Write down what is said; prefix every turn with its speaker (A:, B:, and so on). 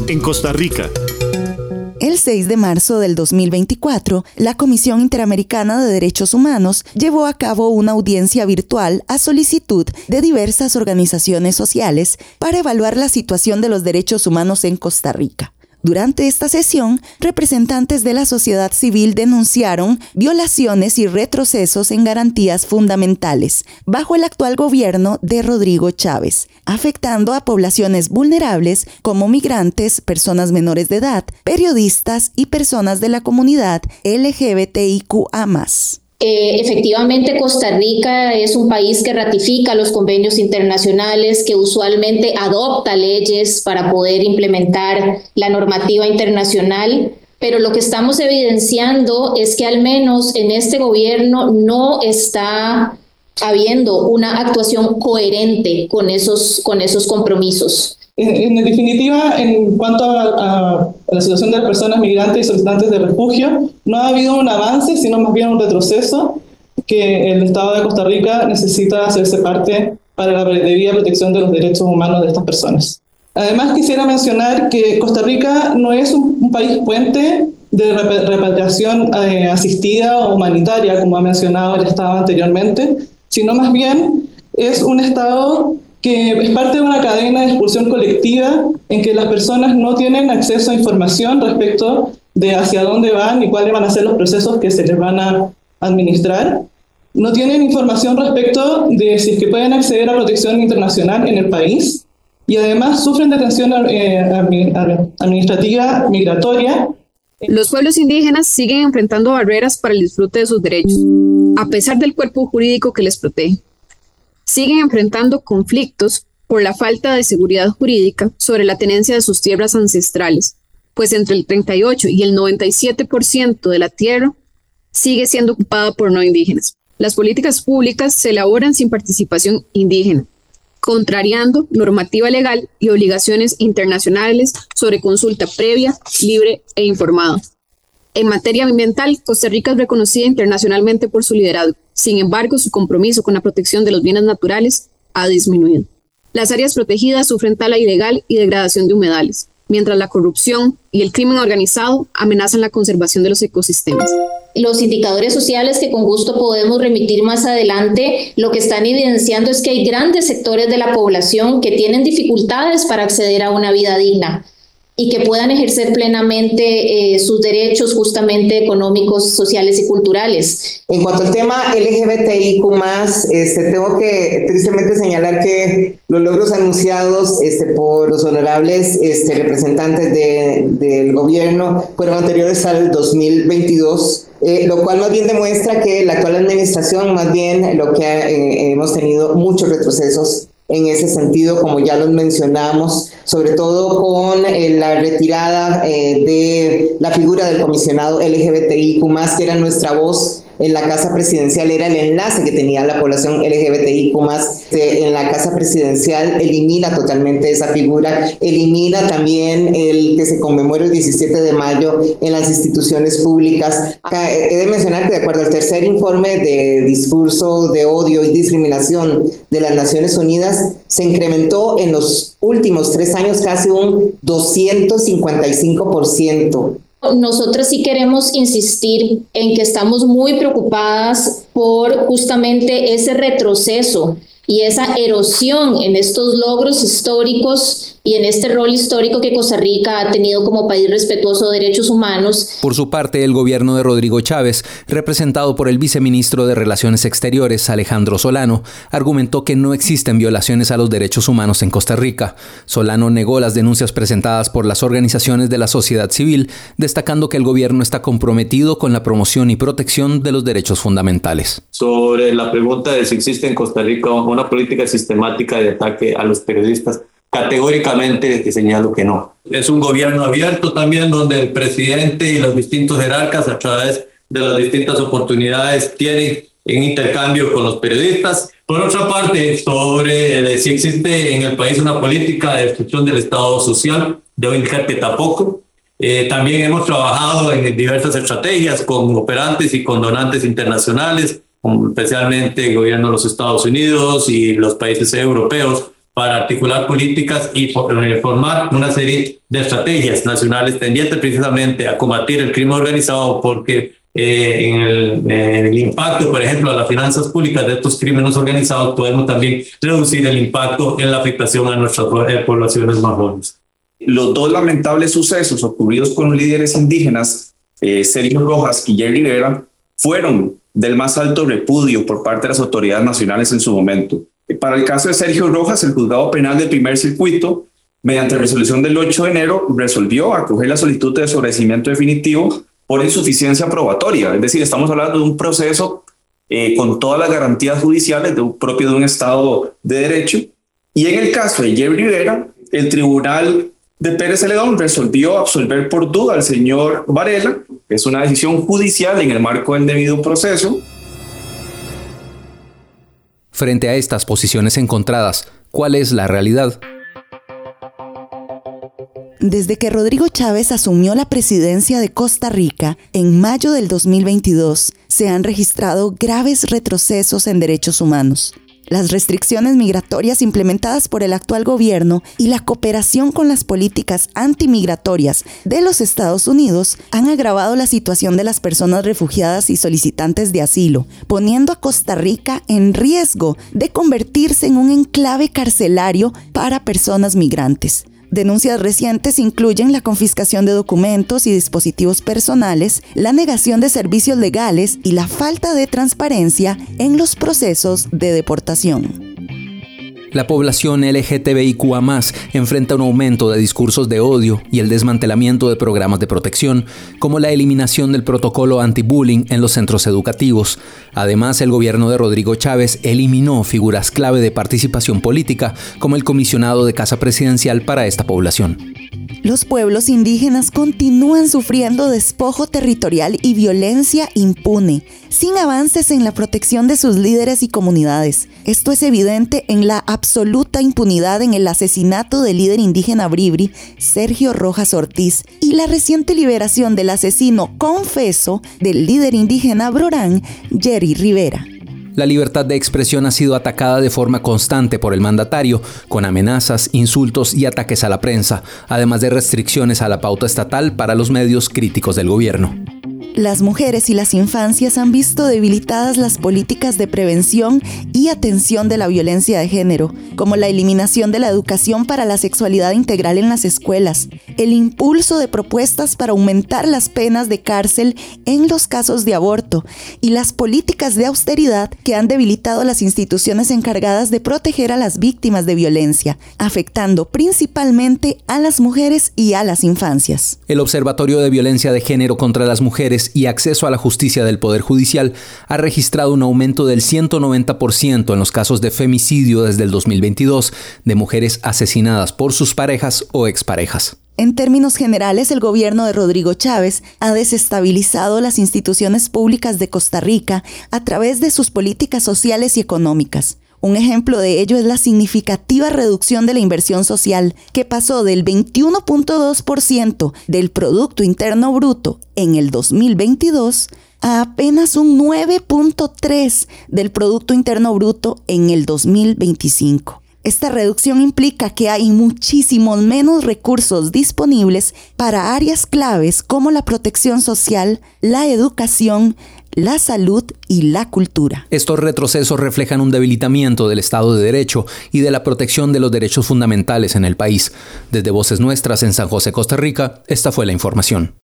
A: en Costa Rica.
B: El 6 de marzo del 2024, la Comisión Interamericana de Derechos Humanos llevó a cabo una audiencia virtual a solicitud de diversas organizaciones sociales para evaluar la situación de los derechos humanos en Costa Rica. Durante esta sesión, representantes de la sociedad civil denunciaron violaciones y retrocesos en garantías fundamentales bajo el actual gobierno de Rodrigo Chávez, afectando a poblaciones vulnerables como migrantes, personas menores de edad, periodistas y personas de la comunidad LGBTIQA+.
C: Efectivamente, Costa Rica es un país que ratifica los convenios internacionales, que usualmente adopta leyes para poder implementar la normativa internacional, pero lo que estamos evidenciando es que al menos en este gobierno no está habiendo una actuación coherente con esos compromisos.
D: En definitiva, en cuanto a la situación de las personas migrantes y solicitantes de refugio, no ha habido un avance, sino más bien un retroceso que el Estado de Costa Rica necesita hacerse parte para la debida protección de los derechos humanos de estas personas. Además, quisiera mencionar que Costa Rica no es un país puente de repatriación asistida o humanitaria, como ha mencionado el Estado anteriormente, sino más bien es un Estado que es parte de una cadena de expulsión colectiva en que las personas no tienen acceso a información respecto de hacia dónde van y cuáles van a ser los procesos que se les van a administrar. No tienen información respecto de si es que pueden acceder a protección internacional en el país y además sufren detención administrativa migratoria.
E: Los pueblos indígenas siguen enfrentando barreras para el disfrute de sus derechos, a pesar del cuerpo jurídico que les protege. Siguen enfrentando conflictos por la falta de seguridad jurídica sobre la tenencia de sus tierras ancestrales, pues entre el 38 y el 97% de la tierra sigue siendo ocupada por no indígenas. Las políticas públicas se elaboran sin participación indígena, contrariando normativa legal y obligaciones internacionales sobre consulta previa, libre e informada. En materia ambiental, Costa Rica es reconocida internacionalmente por su liderazgo. Sin embargo, su compromiso con la protección de los bienes naturales ha disminuido. Las áreas protegidas sufren tala ilegal y degradación de humedales, mientras la corrupción y el crimen organizado amenazan la conservación de los ecosistemas.
C: Los indicadores sociales, que con gusto podemos remitir más adelante, lo que están evidenciando es que hay grandes sectores de la población que tienen dificultades para acceder a una vida digna y que puedan ejercer plenamente sus derechos justamente económicos, sociales y culturales.
F: En cuanto al tema LGBTIQ+, tengo que tristemente señalar que los logros anunciados por los honorables representantes del gobierno fueron anteriores al 2022, lo cual más bien demuestra que la actual administración, más bien lo que hemos tenido muchos retrocesos en ese sentido, como ya los mencionamos, sobre todo con la retirada de la figura del comisionado LGBTIQ+, que era nuestra voz en la Casa Presidencial, era el enlace que tenía la población LGBTIQ+. En la Casa Presidencial elimina totalmente esa figura, elimina también el que se conmemore el 17 de mayo en las instituciones públicas. Acá he de mencionar que de acuerdo al tercer informe de discurso de odio y discriminación de las Naciones Unidas, se incrementó en los últimos 3 años casi un 255%.
C: Nosotros sí queremos insistir en que estamos muy preocupadas por justamente ese retroceso y esa erosión en estos logros históricos y en este rol histórico que Costa Rica ha tenido como país respetuoso de derechos humanos.
G: Por su parte, el gobierno de Rodrigo Chávez, representado por el viceministro de Relaciones Exteriores, Alejandro Solano, argumentó que no existen violaciones a los derechos humanos en Costa Rica. Solano negó las denuncias presentadas por las organizaciones de la sociedad civil, destacando que el gobierno está comprometido con la promoción y protección de los derechos fundamentales.
H: Sobre la pregunta de si existe en Costa Rica una política sistemática de ataque a los periodistas, categóricamente señalo que no. Es un gobierno abierto también, donde el presidente y los distintos jerarcas a través de las distintas oportunidades tienen en intercambio con los periodistas. Por otra parte, sobre si existe en el país una política de destrucción del Estado social, debo indicar que tampoco. También hemos trabajado en diversas estrategias con operantes y con donantes internacionales, especialmente el gobierno de los Estados Unidos y los países europeos, para articular políticas y formar una serie de estrategias nacionales tendientes precisamente a combatir el crimen organizado, porque en el impacto, por ejemplo, a las finanzas públicas de estos crímenes organizados, podemos también reducir el impacto en la afectación a nuestras poblaciones más jóvenes.
A: Los dos lamentables sucesos ocurridos con líderes indígenas, Sergio Rojas y Jerry Rivera, fueron del más alto repudio por parte de las autoridades nacionales en su momento. Para el caso de Sergio Rojas, el Juzgado Penal del Primer Circuito, mediante resolución del 8 de enero, resolvió acoger la solicitud de sobreseimiento definitivo por insuficiencia probatoria. Es decir, estamos hablando de un proceso con todas las garantías judiciales propio de un Estado de Derecho. Y en el caso de Jerry Rivera, el Tribunal de Pérez Celedón resolvió absolver por duda al señor Varela. Es una decisión judicial en el marco del debido proceso.
G: Frente a estas posiciones encontradas, ¿cuál es la realidad?
B: Desde que Rodrigo Chávez asumió la presidencia de Costa Rica en mayo del 2022, se han registrado graves retrocesos en derechos humanos. Las restricciones migratorias implementadas por el actual gobierno y la cooperación con las políticas antimigratorias de los Estados Unidos han agravado la situación de las personas refugiadas y solicitantes de asilo, poniendo a Costa Rica en riesgo de convertirse en un enclave carcelario para personas migrantes. Denuncias recientes incluyen la confiscación de documentos y dispositivos personales, la negación de servicios legales y la falta de transparencia en los procesos de deportación.
G: La población LGTBIQA+ enfrenta un aumento de discursos de odio y el desmantelamiento de programas de protección, como la eliminación del protocolo anti-bullying en los centros educativos. Además, el gobierno de Rodrigo Chávez eliminó figuras clave de participación política, como el comisionado de Casa Presidencial para esta población.
B: Los pueblos indígenas continúan sufriendo despojo territorial y violencia impune, sin avances en la protección de sus líderes y comunidades. Esto es evidente en la absoluta impunidad en el asesinato del líder indígena bribri, Sergio Rojas Ortiz, y la reciente liberación del asesino confeso del líder indígena brorán, Jerry Rivera.
G: La libertad de expresión ha sido atacada de forma constante por el mandatario, con amenazas, insultos y ataques a la prensa, además de restricciones a la pauta estatal para los medios críticos del gobierno.
B: Las mujeres y las infancias han visto debilitadas las políticas de prevención y atención de la violencia de género, como la eliminación de la educación para la sexualidad integral en las escuelas, el impulso de propuestas para aumentar las penas de cárcel en los casos de aborto y las políticas de austeridad que han debilitado las instituciones encargadas de proteger a las víctimas de violencia, afectando principalmente a las mujeres y a las infancias.
G: El Observatorio de Violencia de Género contra las Mujeres y Acceso a la Justicia del Poder Judicial ha registrado un aumento del 190% en los casos de femicidio desde el 2022 de mujeres asesinadas por sus parejas o exparejas.
B: En términos generales, el gobierno de Rodrigo Chávez ha desestabilizado las instituciones públicas de Costa Rica a través de sus políticas sociales y económicas. Un ejemplo de ello es la significativa reducción de la inversión social, que pasó del 21.2% del Producto Interno Bruto en el 2022 a apenas un 9.3% del Producto Interno Bruto en el 2025. Esta reducción implica que hay muchísimos menos recursos disponibles para áreas claves como la protección social, la educación, la salud y la cultura.
G: Estos retrocesos reflejan un debilitamiento del Estado de Derecho y de la protección de los derechos fundamentales en el país. Desde Voces Nuestras en San José, Costa Rica, esta fue la información.